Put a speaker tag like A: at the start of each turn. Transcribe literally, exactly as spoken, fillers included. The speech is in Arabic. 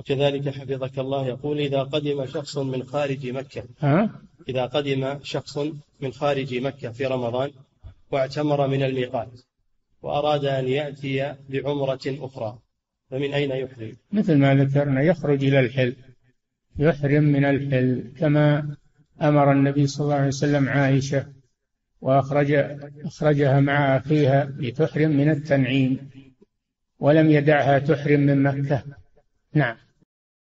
A: وكذلك حفظك الله يقول إذا قدم شخص من خارج مكة
B: ها؟
A: إذا قدم شخص من خارج مكة في رمضان واعتمر من الميقات وأراد أن يأتي بعمرة أخرى فمن أين يحرم؟
B: مثل ما ذكرنا يخرج إلى الحل، يحرم من الحل كما أمر النبي صلى الله عليه وسلم عائشة وأخرج أخرجها مع أخيها لتحرم من التنعيم ولم يدعها تحرم من مكة. نعم.